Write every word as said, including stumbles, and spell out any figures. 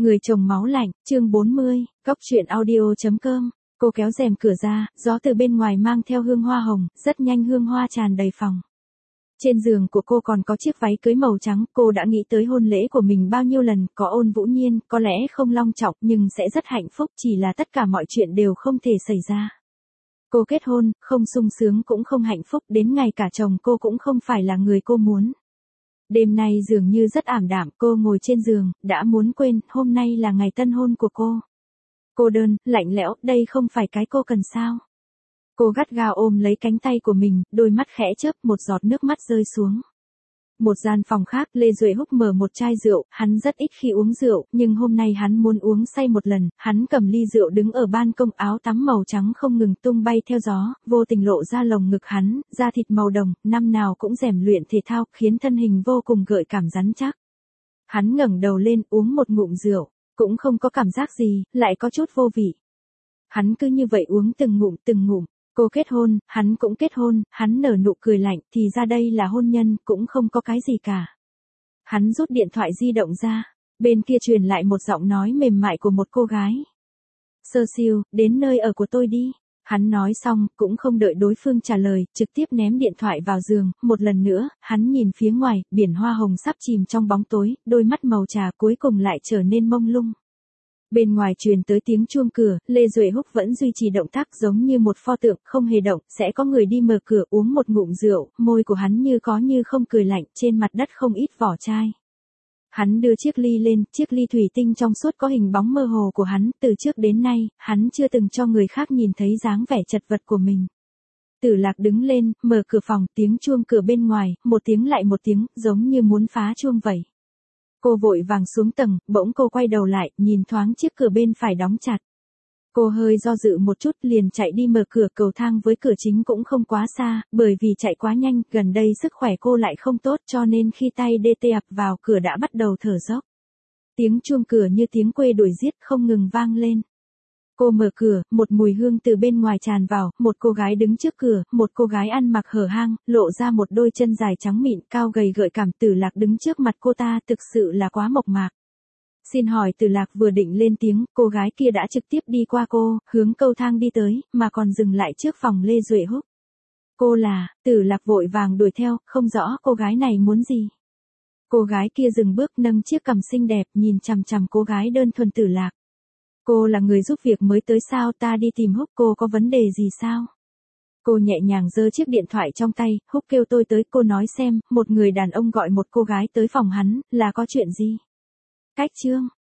Người chồng máu lạnh, chương bốn mươi, góc truyện audio.com. Cô kéo rèm cửa ra, gió từ bên ngoài mang theo hương hoa hồng, rất nhanh hương hoa tràn đầy phòng. Trên giường của cô còn có chiếc váy cưới màu trắng, cô đã nghĩ tới hôn lễ của mình bao nhiêu lần, có Ôn Vũ Nhiên, có lẽ không long trọng nhưng sẽ rất hạnh phúc, chỉ là tất cả mọi chuyện đều không thể xảy ra. Cô kết hôn, không sung sướng cũng không hạnh phúc, đến ngày cả chồng cô cũng không phải là người cô muốn. Đêm nay dường như rất ảm đạm, cô ngồi trên giường, đã muốn quên, hôm nay là ngày tân hôn của cô. Cô đơn, lạnh lẽo, đây không phải cái cô cần sao. Cô gắt gao ôm lấy cánh tay của mình, đôi mắt khẽ chớp, một giọt nước mắt rơi xuống. Một gian phòng khác, Lê Duệ Húc mở một chai rượu, hắn rất ít khi uống rượu, nhưng hôm nay hắn muốn uống say một lần, hắn cầm ly rượu đứng ở ban công, áo tắm màu trắng không ngừng tung bay theo gió, vô tình lộ ra lồng ngực hắn, da thịt màu đồng, năm nào cũng rèn luyện thể thao, khiến thân hình vô cùng gợi cảm rắn chắc. Hắn ngẩng đầu lên, uống một ngụm rượu, cũng không có cảm giác gì, lại có chút vô vị. Hắn cứ như vậy uống từng ngụm từng ngụm. Cô kết hôn, hắn cũng kết hôn, hắn nở nụ cười lạnh, thì ra đây là hôn nhân, cũng không có cái gì cả. Hắn rút điện thoại di động ra, bên kia truyền lại một giọng nói mềm mại của một cô gái. Sơ Siêu, đến nơi ở của tôi đi. Hắn nói xong, cũng không đợi đối phương trả lời, trực tiếp ném điện thoại vào giường, một lần nữa, hắn nhìn phía ngoài, biển hoa hồng sắp chìm trong bóng tối, đôi mắt màu trà cuối cùng lại trở nên mông lung. Bên ngoài truyền tới tiếng chuông cửa, Lê Duệ Húc vẫn duy trì động tác giống như một pho tượng, không hề động, sẽ có người đi mở cửa uống một ngụm rượu, môi của hắn như có như không cười lạnh, trên mặt đất không ít vỏ chai. Hắn đưa chiếc ly lên, chiếc ly thủy tinh trong suốt có hình bóng mơ hồ của hắn, từ trước đến nay, hắn chưa từng cho người khác nhìn thấy dáng vẻ chật vật của mình. Tử Lạc đứng lên, mở cửa phòng, tiếng chuông cửa bên ngoài, một tiếng lại một tiếng, giống như muốn phá chuông vậy. Cô vội vàng xuống tầng, bỗng cô quay đầu lại, nhìn thoáng chiếc cửa bên phải đóng chặt. Cô hơi do dự một chút, liền chạy đi mở cửa, cầu thang với cửa chính cũng không quá xa, bởi vì chạy quá nhanh, gần đây sức khỏe cô lại không tốt cho nên khi tay đê tê ập vào cửa đã bắt đầu thở dốc. Tiếng chuông cửa như tiếng quê đuổi giết không ngừng vang lên. Cô mở cửa, một mùi hương từ bên ngoài tràn vào, một cô gái đứng trước cửa, một cô gái ăn mặc hở hang, lộ ra một đôi chân dài trắng mịn, cao gầy gợi cảm. Tử Lạc đứng trước mặt cô ta thực sự là quá mộc mạc. Xin hỏi. Tử Lạc vừa định lên tiếng, cô gái kia đã trực tiếp đi qua cô, hướng cầu thang đi tới, mà còn dừng lại trước phòng Lê Duệ Húc. Cô là, Tử Lạc vội vàng đuổi theo, không rõ cô gái này muốn gì. Cô gái kia dừng bước, nâng chiếc cằm xinh đẹp, nhìn chằm chằm cô gái đơn thuần Tử Lạc. Cô là người giúp việc mới tới sao? Ta đi tìm Húc, cô có vấn đề gì sao? Cô nhẹ nhàng giơ chiếc điện thoại trong tay, Húc kêu tôi tới, cô nói xem, một người đàn ông gọi một cô gái tới phòng hắn, là có chuyện gì? Cách chương.